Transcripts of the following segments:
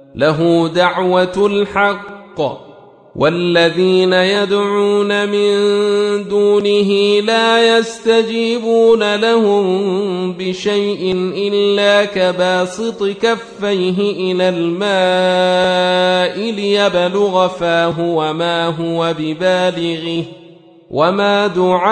له دعوة الحق والذين يدعون من دونه لا يستجيبون لهم بشيء إلا كباسط كفيه إلى الماء ليبلغ فاه وما هو ببالغه وما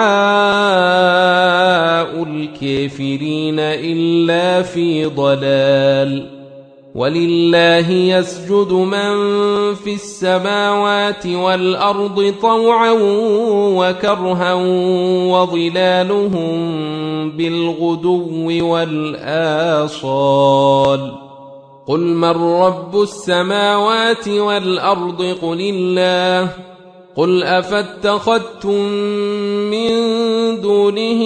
دعاء الكافرين إلا في ضلال. ولله يسجد من في السماوات والأرض طوعا وكرها وظلالهم بالغدو والآصال. قل من رب السماوات والأرض قل الله. قل أفاتخذتم من دونه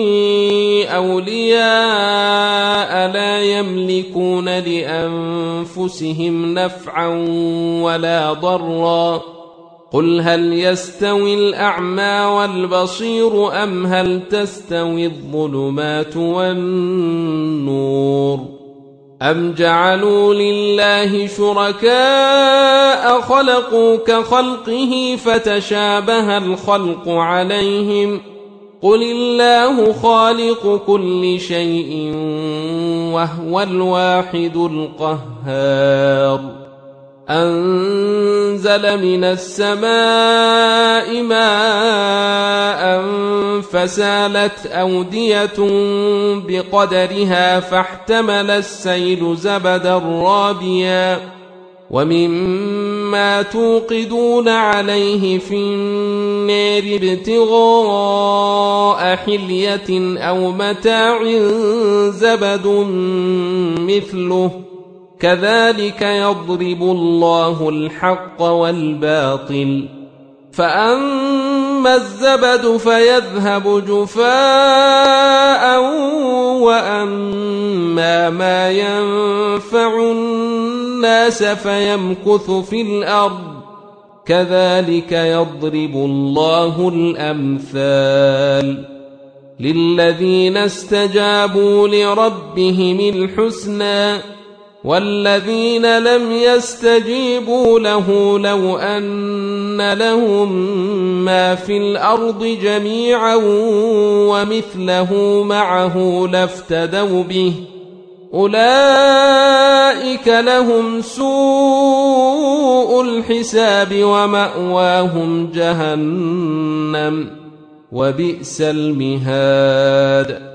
أولياء لا يملكون لأنفسهم نفعا ولا ضرا. قل هل يستوي الأعمى والبصير أم هل تستوي الظلمات والنور أم جعلوا لله شركاء خلقوا كخلقه فتشابه الخلق عليهم. قل الله خالق كل شيء وهو الواحد القهار. أنزل من السماء ماء فسالت أودية بقدرها فاحتمل السيل زبدا رابيا ومما توقدون عليه في النار ابتغاء حلية أو متاع زبد مثله كذلك يضرب الله الحق والباطل. فأما الزبد فيذهب جفاء وأما ما ينفع الناس فيمكث في الأرض كذلك يضرب الله الأمثال. للذين استجابوا لربهم الحسنى والذين لم يستجيبوا له لو أن لهم ما في الأرض جميعا ومثله معه لافتدوا به أولئك لهم سوء الحساب ومأواهم جهنم وبئس المهاد.